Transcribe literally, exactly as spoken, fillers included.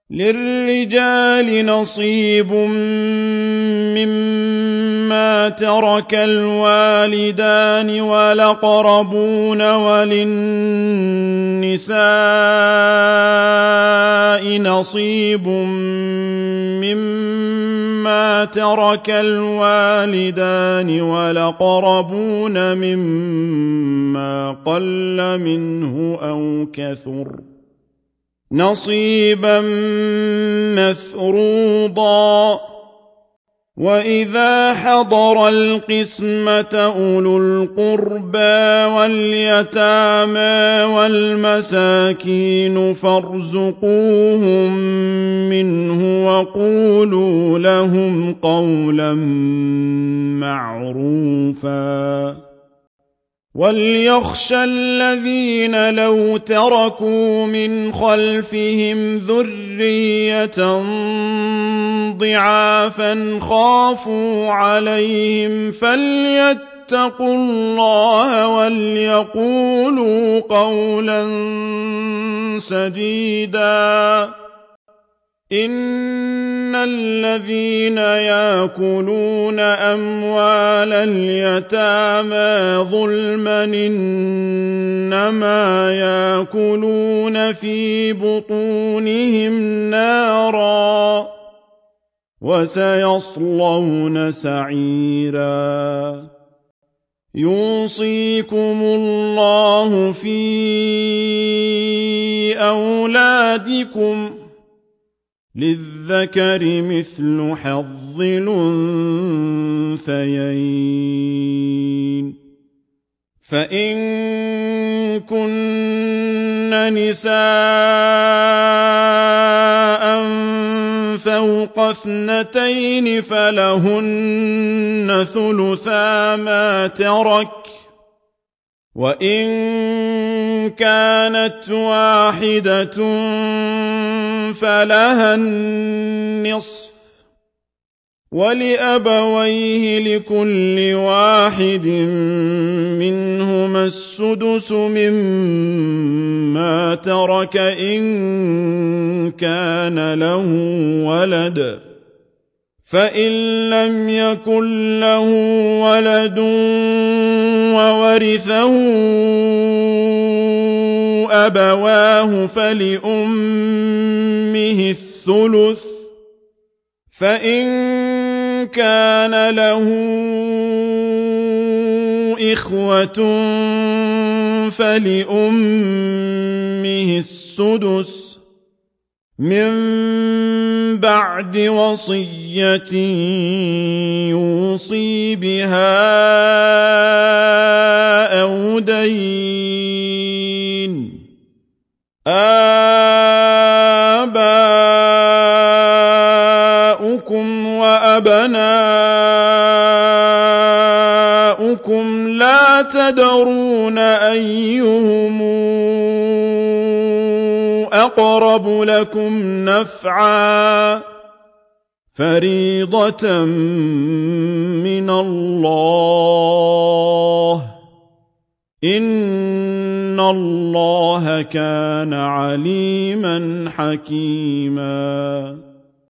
للرجال نصيب مما ترك الوالدان والأقربون وللنساء نصيب مما ترك الوالدان والأقربون مما قل منه أو كثر نصيبا مفروضا وإذا حضر القسمة أولو القربى واليتامى والمساكين فارزقوهم منه وقولوا لهم قولا معروفا وليخشى الذين لو تركوا من خلفهم ذرية ضعافا خافوا عليهم فليتقوا الله وليقولوا قولا سديدا إن الذين يأكلون أموال اليتامى ظلما إنما يأكلون في بطونهم نارا وسيصلون سعيرا يوصيكم الله في أولادكم للذكر مثل حظ الأنثيين فإن كن نساء فوق اثنتين فلهن ثلثا ما ترك وإن كانت واحدة فلها النصف ولأبويه لكل واحد منهما السدس مما ترك إن كان له ولد فإن لم يكن له ولد وورثه أبواه فلأمه الثلث فإن كان له إخوة فلأمه السدس من بعد وصية يوصي بها أو دين آباؤكم وأبناؤكم لا تدرون أيهم أقرب لكم نفعا فريضة من الله إن الله كان عليما حكيما